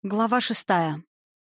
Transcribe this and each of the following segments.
Глава 6.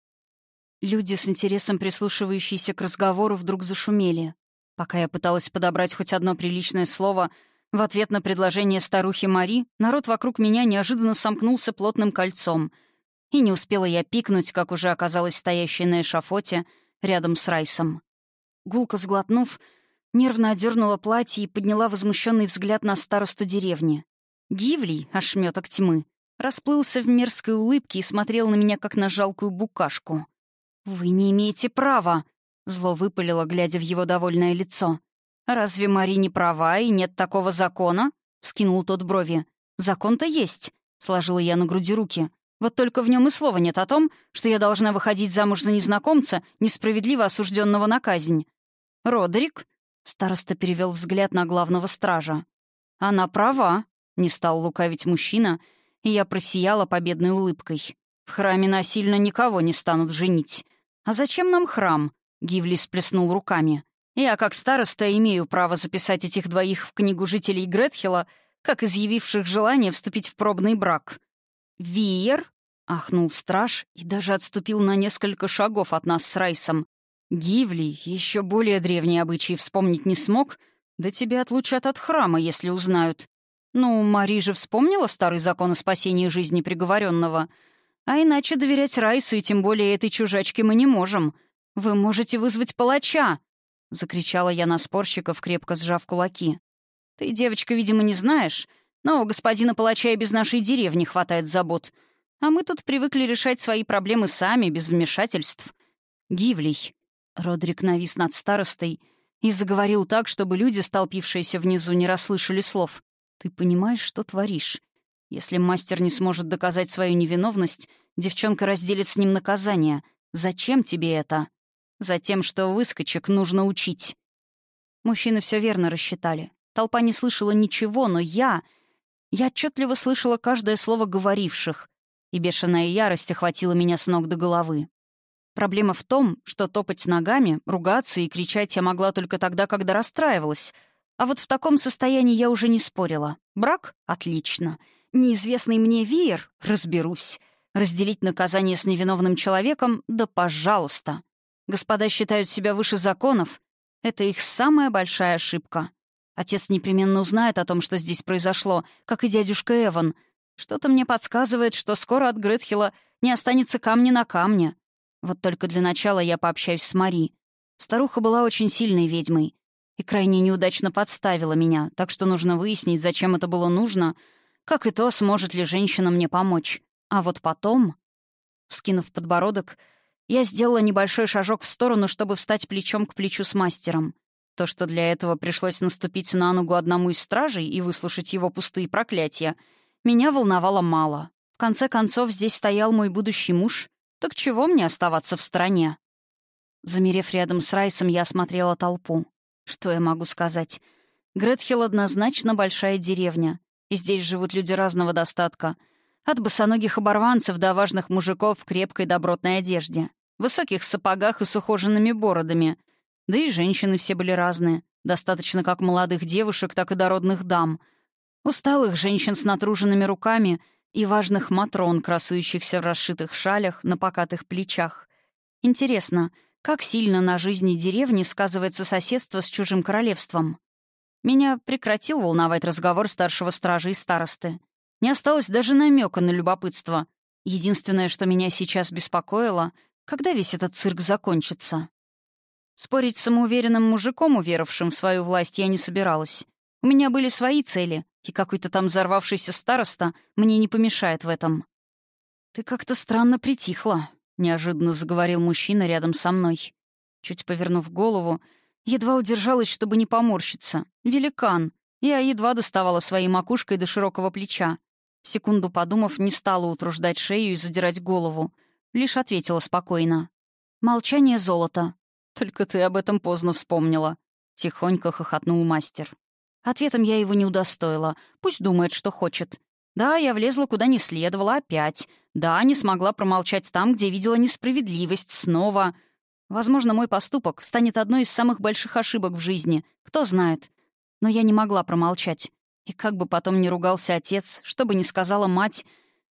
Люди, с интересом прислушивающиеся к разговору, вдруг зашумели. Пока я пыталась подобрать хоть одно приличное слово в ответ на предложение старухи Мари, народ вокруг меня неожиданно сомкнулся плотным кольцом. И не успела я пикнуть, как уже оказалась стоящей на эшафоте рядом с Райсом. Гулко сглотнув, нервно одернула платье и подняла возмущенный взгляд на старосту деревни. Гивлий, ошметок тьмы, расплылся в мерзкой улыбке и смотрел на меня, как на жалкую букашку. «Вы не имеете права!» — зло выпалило, глядя в его довольное лицо. «Разве Мари не права и нет такого закона?» — вскинул тот брови. «Закон-то есть», — сложила я на груди руки. «Вот только в нем и слова нет о том, что я должна выходить замуж за незнакомца, несправедливо осужденного на казнь». «Родерик?» — староста перевел взгляд на главного стража. «Она права», — не стал лукавить мужчина, — и я просияла победной улыбкой. «В храме насильно никого не станут женить. А зачем нам храм?» — Гивли всплеснул руками. «Я, как староста, имею право записать этих двоих в книгу жителей Гретхела, как изъявивших желание вступить в пробный брак». «Виер?» — ахнул страж и даже отступил на несколько шагов от нас с Райсом. «Гивли еще более древние обычаи вспомнить не смог? Да тебя отлучат от храма, если узнают». «Ну, Мари же вспомнила старый закон о спасении жизни приговоренного. А иначе доверять Райсу и тем более этой чужачке мы не можем. Вы можете вызвать палача!» — закричала я на спорщиков, крепко сжав кулаки. «Ты, девочка, видимо, не знаешь, но у господина палача и без нашей деревни хватает забот. А мы тут привыкли решать свои проблемы сами, без вмешательств. Гивлий». Родрик навис над старостой и заговорил так, чтобы люди, столпившиеся внизу, не расслышали слов. «Ты понимаешь, что творишь? Если мастер не сможет доказать свою невиновность, девчонка разделит с ним наказание. Зачем тебе это?» «Затем, что выскочек нужно учить». Мужчины все верно рассчитали. Толпа не слышала ничего, но я отчетливо слышала каждое слово говоривших, и бешеная ярость охватила меня с ног до головы. Проблема в том, что топать ногами, ругаться и кричать я могла только тогда, когда расстраивалась. А вот в таком состоянии я уже не спорила. Брак — отлично. Неизвестный мне веер — разберусь. Разделить наказание с невиновным человеком — да пожалуйста. Господа считают себя выше законов. Это их самая большая ошибка. Отец непременно узнает о том, что здесь произошло, как и дядюшка Эван. Что-то мне подсказывает, что скоро от Гретхела не останется камня на камне. Вот только для начала я пообщаюсь с Мари. Старуха была очень сильной ведьмой и крайне неудачно подставила меня, так что нужно выяснить, зачем это было нужно, как и то, сможет ли женщина мне помочь. А вот потом, вскинув подбородок, я сделала небольшой шажок в сторону, чтобы встать плечом к плечу с мастером. То, что для этого пришлось наступить на ногу одному из стражей и выслушать его пустые проклятия, меня волновало мало. В конце концов, здесь стоял мой будущий муж, так чего мне оставаться в стороне? Замерев рядом с Райсом, я осмотрела толпу. Что я могу сказать? Гретхел однозначно большая деревня, и здесь живут люди разного достатка. От босоногих оборванцев до важных мужиков в крепкой добротной одежде, высоких сапогах и с ухоженными бородами. Да и женщины все были разные, достаточно как молодых девушек, так и дородных дам. Усталых женщин с натруженными руками и важных матрон, красующихся в расшитых шалях на покатых плечах. Интересно, как сильно на жизни деревни сказывается соседство с чужим королевством? Меня прекратил волновать разговор старшего стража и старосты. Не осталось даже намека на любопытство. Единственное, что меня сейчас беспокоило, когда весь этот цирк закончится. Спорить с самоуверенным мужиком, уверовавшим в свою власть, я не собиралась. У меня были свои цели, и какой-то там взорвавшийся староста мне не помешает в этом. «Ты как-то странно притихла», — неожиданно заговорил мужчина рядом со мной. Чуть повернув голову, едва удержалась, чтобы не поморщиться. Великан. Я едва доставала своей макушкой до широкого плеча. Секунду подумав, не стала утруждать шею и задирать голову. Лишь ответила спокойно. «Молчание — золото». «Только ты об этом поздно вспомнила», — тихонько хохотнул мастер. Ответом я его не удостоила. Пусть думает, что хочет. Да, я влезла куда не следовало опять. Да, не смогла промолчать там, где видела несправедливость снова. Возможно, мой поступок станет одной из самых больших ошибок в жизни. Кто знает. Но я не могла промолчать. И как бы потом ни ругался отец, что бы ни сказала мать,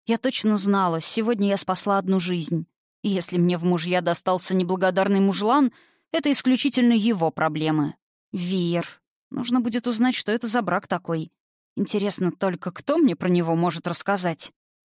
Я точно знала, сегодня я спасла одну жизнь. И если мне в мужья достался неблагодарный мужлан, это исключительно его проблемы. Виер. Нужно будет узнать, что это за брак такой. Интересно только, кто мне про него может рассказать?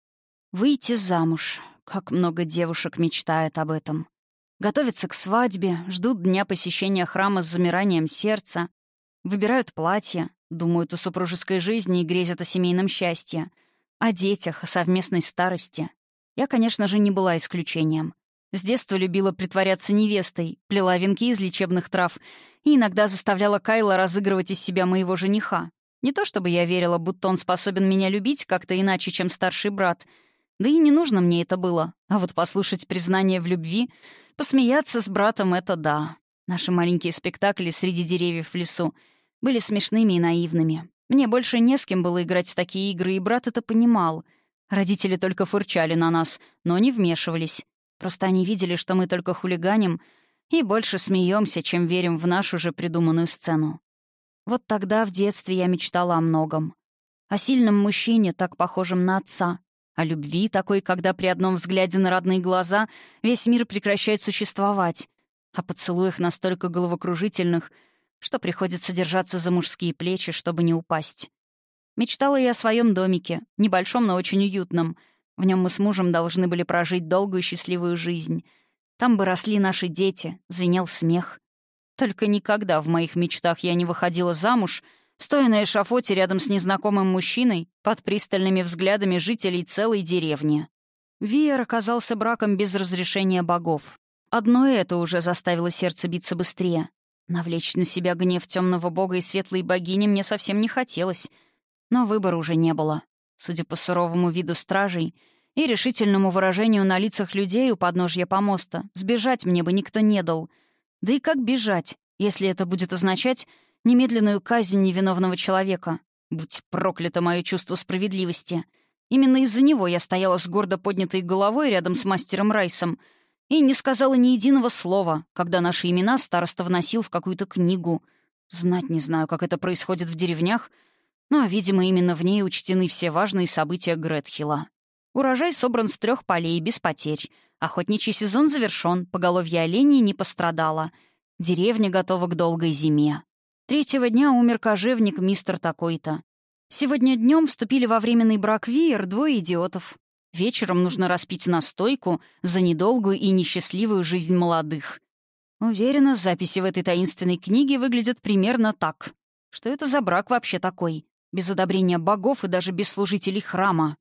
Выйти замуж. Как много девушек мечтает об этом. Готовятся к свадьбе, ждут дня посещения храма с замиранием сердца, выбирают платья, думают о супружеской жизни и грезят о семейном счастье, о детях, о совместной старости. Я, конечно же, не была исключением. С детства любила притворяться невестой, плела венки из лечебных трав и иногда заставляла Кайла разыгрывать из себя моего жениха. Не то чтобы я верила, будто он способен меня любить как-то иначе, чем старший брат. Да и не нужно мне это было. А вот послушать признание в любви, посмеяться с братом — это да. Наши маленькие спектакли среди деревьев в лесу были смешными и наивными. Мне больше не с кем было играть в такие игры, и брат это понимал. Родители только фырчали на нас, но не вмешивались. Просто они видели, что мы только хулиганим и больше смеемся, чем верим в нашу же придуманную сцену. Вот тогда, в детстве, я мечтала о многом. О сильном мужчине, так похожем на отца. О любви такой, когда при одном взгляде на родные глаза весь мир прекращает существовать. О поцелуях настолько головокружительных, что приходится держаться за мужские плечи, чтобы не упасть. Мечтала я о своем домике, небольшом, но очень уютном. В нем мы с мужем должны были прожить долгую счастливую жизнь. Там бы росли наши дети, звенел смех. Только никогда в моих мечтах я не выходила замуж, стоя на эшафоте рядом с незнакомым мужчиной под пристальными взглядами жителей целой деревни. Виер оказался браком без разрешения богов. Одно это уже заставило сердце биться быстрее. Навлечь на себя гнев темного бога и светлой богини мне совсем не хотелось. Но выбора уже не было. Судя по суровому виду стражей и решительному выражению на лицах людей у подножья помоста, сбежать мне бы никто не дал. Да и как бежать, если это будет означать немедленную казнь невиновного человека? Будь проклято мое чувство справедливости. Именно из-за него я стояла с гордо поднятой головой рядом с мастером Райсом и не сказала ни единого слова, когда наши имена староста вносил в какую-то книгу. Знать не знаю, как это происходит в деревнях, но, видимо, именно в ней учтены все важные события Гретхилла. Урожай собран с 3 полей, без потерь. Охотничий сезон завершен, поголовье оленей не пострадало. Деревня готова к долгой зиме. 3-го дня умер кожевник мистер такой-то. Сегодня днем вступили во временный брак Виер 2 идиотов. Вечером нужно распить настойку за недолгую и несчастливую жизнь молодых. Уверена, записи в этой таинственной книге выглядят примерно так. Что это за брак вообще такой? Без одобрения богов и даже без служителей храма.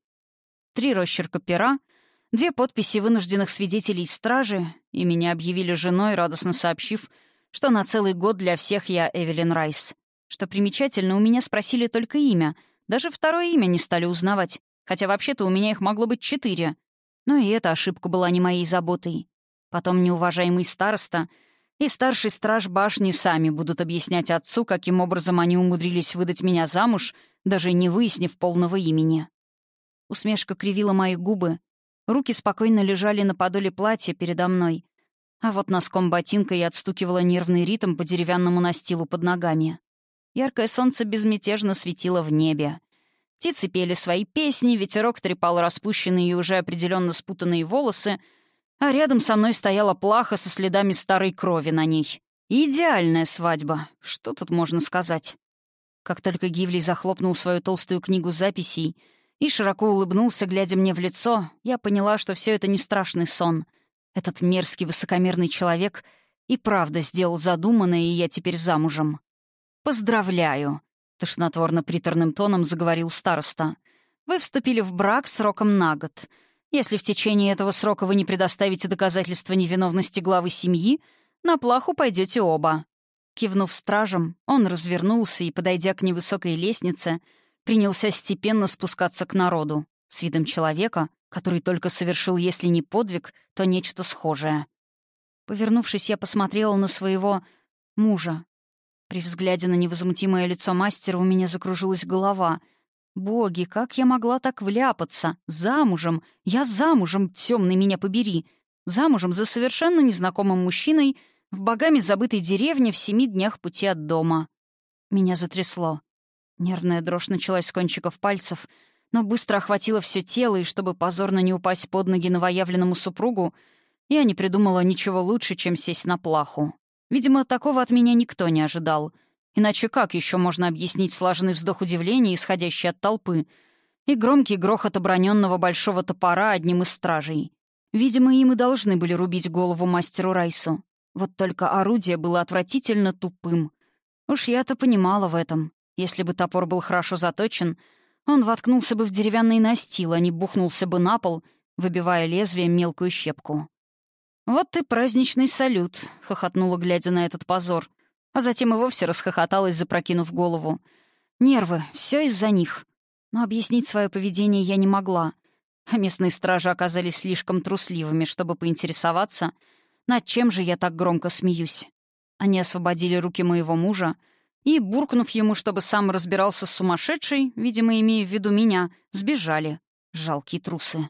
3 росчерка пера, 2 подписи вынужденных свидетелей стражи, и меня объявили женой, радостно сообщив, что на целый год для всех я Эвелин Райс. Что примечательно, у меня спросили только имя, даже второе имя не стали узнавать, хотя вообще-то у меня их могло быть 4. Но и эта ошибка была не моей заботой. Потом неуважаемый староста и старший страж башни сами будут объяснять отцу, каким образом они умудрились выдать меня замуж, даже не выяснив полного имени. Усмешка кривила мои губы. Руки спокойно лежали на подоле платья передо мной. А вот носком ботинка я отстукивала нервный ритм по деревянному настилу под ногами. Яркое солнце безмятежно светило в небе. Птицы пели свои песни, ветерок трепал распущенные и уже определенно спутанные волосы, а рядом со мной стояла плаха со следами старой крови на ней. Идеальная свадьба. Что тут можно сказать? Как только Гивли захлопнул свою толстую книгу записей и широко улыбнулся, глядя мне в лицо, я поняла, что все это не страшный сон. Этот мерзкий высокомерный человек и правда сделал задуманное, и я теперь замужем. «Поздравляю!» — тошнотворно-приторным тоном заговорил староста. «Вы вступили в брак сроком на год. Если в течение этого срока вы не предоставите доказательства невиновности главы семьи, на плаху пойдете оба». Кивнув стражем, он развернулся и, подойдя к невысокой лестнице, принялся степенно спускаться к народу, с видом человека, который только совершил, если не подвиг, то нечто схожее. Повернувшись, я посмотрела на своего мужа. При взгляде на невозмутимое лицо мастера у меня закружилась голова. Боги, как я могла так вляпаться? Замужем! Я замужем, темный меня побери! Замужем за совершенно незнакомым мужчиной в богами забытой деревне в 7 днях пути от дома. Меня затрясло. Нервная дрожь началась с кончиков пальцев, но быстро охватило все тело, и чтобы позорно не упасть под ноги новоявленному супругу, я не придумала ничего лучше, чем сесть на плаху. Видимо, такого от меня никто не ожидал. Иначе как еще можно объяснить слаженный вздох удивления, исходящий от толпы, и громкий грохот оброненного большого топора одним из стражей? Видимо, им и должны были рубить голову мастеру Райсу. Вот только орудие было отвратительно тупым. Уж я-то понимала в этом. Если бы топор был хорошо заточен, он воткнулся бы в деревянный настил, а не бухнулся бы на пол, выбивая лезвием мелкую щепку. «Вот ты праздничный салют», — хохотнула, глядя на этот позор, а затем и вовсе расхохоталась, запрокинув голову. «Нервы, все из-за них». Но объяснить свое поведение я не могла, а местные стражи оказались слишком трусливыми, чтобы поинтересоваться, над чем же я так громко смеюсь. Они освободили руки моего мужа и, буркнув ему, чтобы сам разбирался с сумасшедшей, видимо, имея в виду меня, сбежали. Жалкие трусы.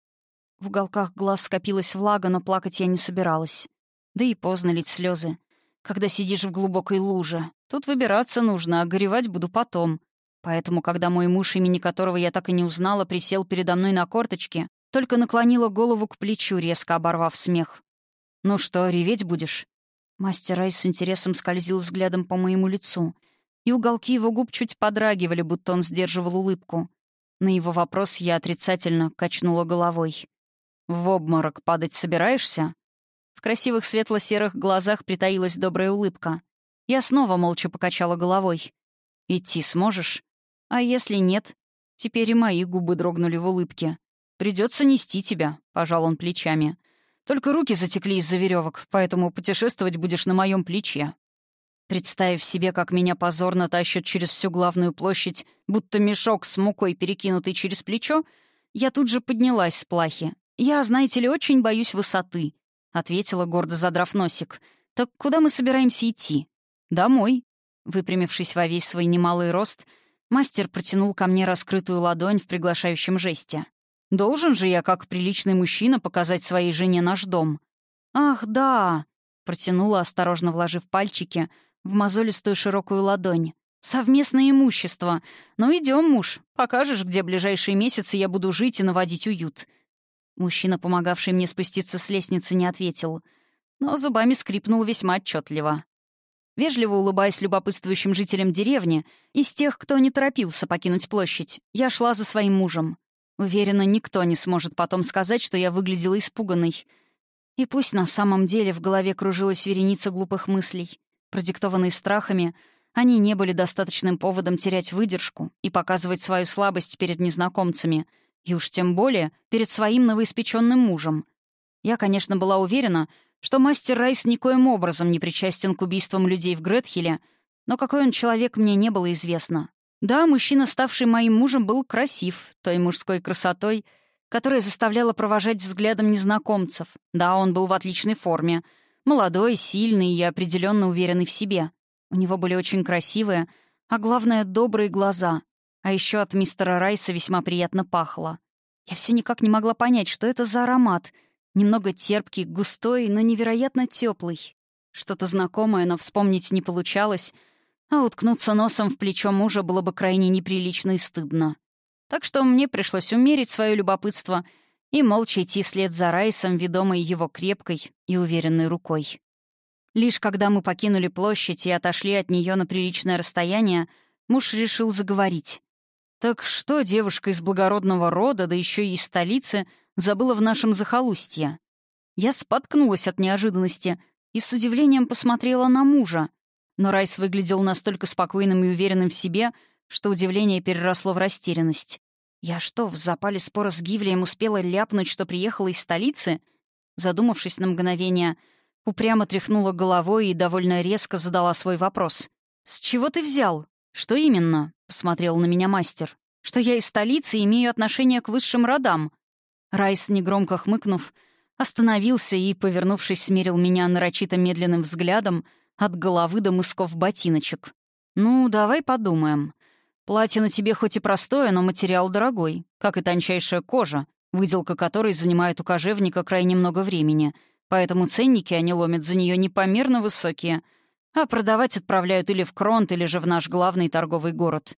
В уголках глаз скопилась влага, но плакать я не собиралась. Да и поздно лить слезы. Когда сидишь в глубокой луже, тут выбираться нужно, а горевать буду потом. Поэтому, когда мой муж, имени которого я так и не узнала, присел передо мной на корточки, только наклонила голову к плечу, резко оборвав смех. «Ну что, реветь будешь?» Мастер Райс с интересом скользил взглядом по моему лицу, и уголки его губ чуть подрагивали, будто он сдерживал улыбку. На его вопрос я отрицательно качнула головой. «В обморок падать собираешься?» В красивых светло-серых глазах притаилась добрая улыбка. Я снова молча покачала головой. «Идти сможешь?» «А если нет?» Теперь и мои губы дрогнули в улыбке. «Придется нести тебя», — пожал он плечами. «Только руки затекли из-за веревок, поэтому путешествовать будешь на моем плече». Представив себе, как меня позорно тащат через всю главную площадь, будто мешок с мукой, перекинутый через плечо, я тут же поднялась с плахи. «Я, знаете ли, очень боюсь высоты», — ответила, гордо задрав носик. «Так куда мы собираемся идти?» «Домой». Выпрямившись во весь свой немалый рост, мастер протянул ко мне раскрытую ладонь в приглашающем жесте. «Должен же я, как приличный мужчина, показать своей жене наш дом». «Ах, да!» — протянула, осторожно вложив пальчики в мозолистую широкую ладонь. «Совместное имущество. Ну, идем, муж. Покажешь, где ближайшие месяцы я буду жить и наводить уют». Мужчина, помогавший мне спуститься с лестницы, не ответил, но зубами скрипнул весьма отчетливо. Вежливо улыбаясь любопытствующим жителям деревни, из тех, кто не торопился покинуть площадь, я шла за своим мужем. Уверена, никто не сможет потом сказать, что я выглядела испуганной. И пусть на самом деле в голове кружилась вереница глупых мыслей, продиктованные страхами, они не были достаточным поводом терять выдержку и показывать свою слабость перед незнакомцами, и уж тем более перед своим новоиспеченным мужем. Я, конечно, была уверена, что мастер Райс никоим образом не причастен к убийствам людей в Гретхеле, но какой он человек, мне не было известно. Да, мужчина, ставший моим мужем, был красив, той мужской красотой, которая заставляла провожать взглядом незнакомцев. Да, он был в отличной форме, молодой, сильный и определенно уверенный в себе. У него были очень красивые, а главное, добрые глаза. А еще от мистера Райса весьма приятно пахло. Я все никак не могла понять, что это за аромат — немного терпкий, густой, но невероятно теплый. Что-то знакомое, но вспомнить не получалось, а уткнуться носом в плечо мужа было бы крайне неприлично и стыдно. Так что мне пришлось умерить свое любопытство и молча идти вслед за Райсом, ведомой его крепкой и уверенной рукой. Лишь когда мы покинули площадь и отошли от нее на приличное расстояние, муж решил заговорить. «Так что девушка из благородного рода, да еще и из столицы, забыла в нашем захолустье?» Я споткнулась от неожиданности и с удивлением посмотрела на мужа. Но Райс выглядел настолько спокойным и уверенным в себе, что удивление переросло в растерянность. «Я что, в запале спора с Гивлием успела ляпнуть, что приехала из столицы?» Задумавшись на мгновение, упрямо тряхнула головой и довольно резко задала свой вопрос. «С чего ты взял?» «Что именно?» — посмотрел на меня мастер. «Что я из столицы и имею отношение к высшим родам». Райс, негромко хмыкнув, остановился и, повернувшись, смерил меня нарочито медленным взглядом от головы до мысков ботиночек. «Ну, давай подумаем. Платье на тебе хоть и простое, но материал дорогой, как и тончайшая кожа, выделка которой занимает у кожевника крайне много времени, поэтому ценники они ломят за нее непомерно высокие, а продавать отправляют или в Кронт, или же в наш главный торговый город.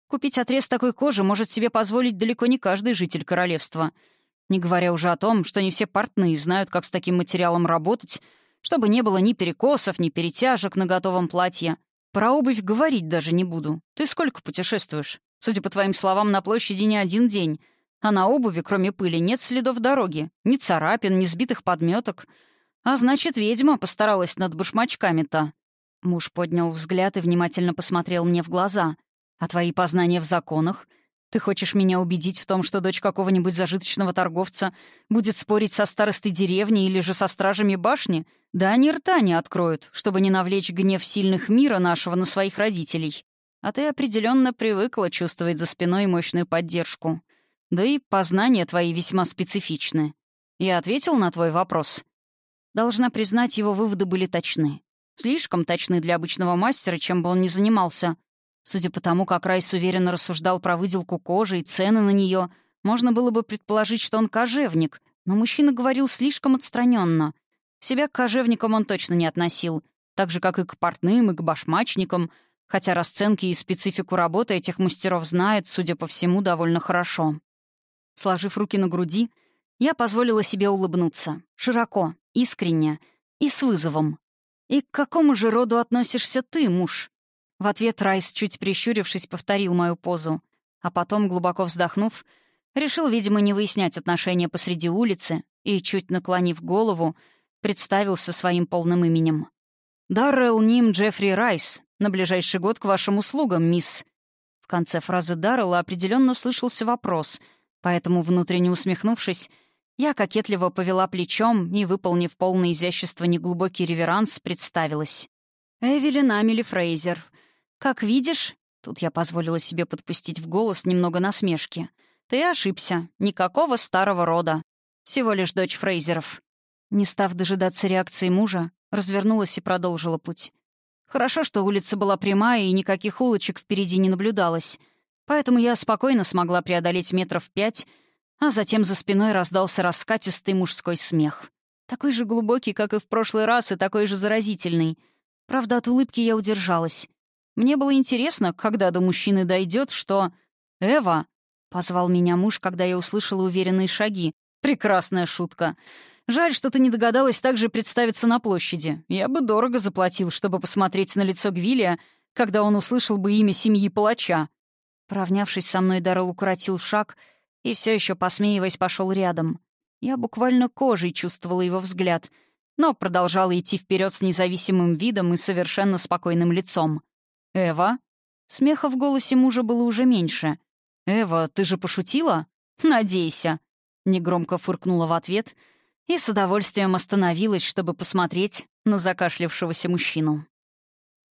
Купить отрез такой кожи может себе позволить далеко не каждый житель королевства. Не говоря уже о том, что не все портные знают, как с таким материалом работать, чтобы не было ни перекосов, ни перетяжек на готовом платье. Про обувь говорить даже не буду. Ты сколько путешествуешь? Судя по твоим словам, на площади не один день. А на обуви, кроме пыли, нет следов дороги. Ни царапин, ни сбитых подметок. А значит, ведьма постаралась над башмачками-то. Муж поднял взгляд и внимательно посмотрел мне в глаза. «А твои познания в законах? Ты хочешь меня убедить в том, что дочь какого-нибудь зажиточного торговца будет спорить со старостой деревни или же со стражами башни? Да они рта не откроют, чтобы не навлечь гнев сильных мира нашего на своих родителей. А ты определенно привыкла чувствовать за спиной мощную поддержку. Да и познания твои весьма специфичны. Я ответил на твой вопрос?» Должна признать, его выводы были точны. Слишком точны для обычного мастера, чем бы он ни занимался. Судя по тому, как Райс уверенно рассуждал про выделку кожи и цены на нее, можно было бы предположить, что он кожевник, но мужчина говорил слишком отстраненно. Себя к кожевникам он точно не относил, так же, как и к портным, и к башмачникам, хотя расценки и специфику работы этих мастеров знает, судя по всему, довольно хорошо. Сложив руки на груди, я позволила себе улыбнуться. Широко, искренне и с вызовом. «И к какому же роду относишься ты, муж?» В ответ Райс, чуть прищурившись, повторил мою позу, а потом, глубоко вздохнув, решил, видимо, не выяснять отношения посреди улицы и, чуть наклонив голову, представился своим полным именем. «Даррелл Ним Джеффри Райс. На ближайший год к вашим услугам, мисс». В конце фразы Даррелла определенно слышался вопрос, поэтому, внутренне усмехнувшись, я кокетливо повела плечом и, выполнив полное изящество неглубокий реверанс, представилась. «Эвелин Амели Фрейзер. Как видишь...» Тут я позволила себе подпустить в голос немного насмешки. «Ты ошибся. Никакого старого рода. Всего лишь дочь Фрейзеров». Не став дожидаться реакции мужа, развернулась и продолжила путь. Хорошо, что улица была прямая и никаких улочек впереди не наблюдалось. Поэтому я спокойно смогла преодолеть 5 метров, а затем за спиной раздался раскатистый мужской смех. Такой же глубокий, как и в прошлый раз, и такой же заразительный. Правда, от улыбки я удержалась. Мне было интересно, когда до мужчины дойдет, что... «Эва!» — позвал меня муж, когда я услышала уверенные шаги. «Прекрасная шутка. Жаль, что ты не догадалась также представиться на площади. Я бы дорого заплатил, чтобы посмотреть на лицо Гвилия, когда он услышал бы имя семьи палача». Поравнявшись со мной, Даррелл укоротил шаг и, все еще посмеиваясь, пошел рядом. Я буквально кожей чувствовала его взгляд, но продолжала идти вперед с независимым видом и совершенно спокойным лицом. «Эва?» Смеха в голосе мужа было уже меньше. «Эва, ты же пошутила?» «Надейся», — негромко фыркнула в ответ и с удовольствием остановилась, чтобы посмотреть на закашлявшегося мужчину.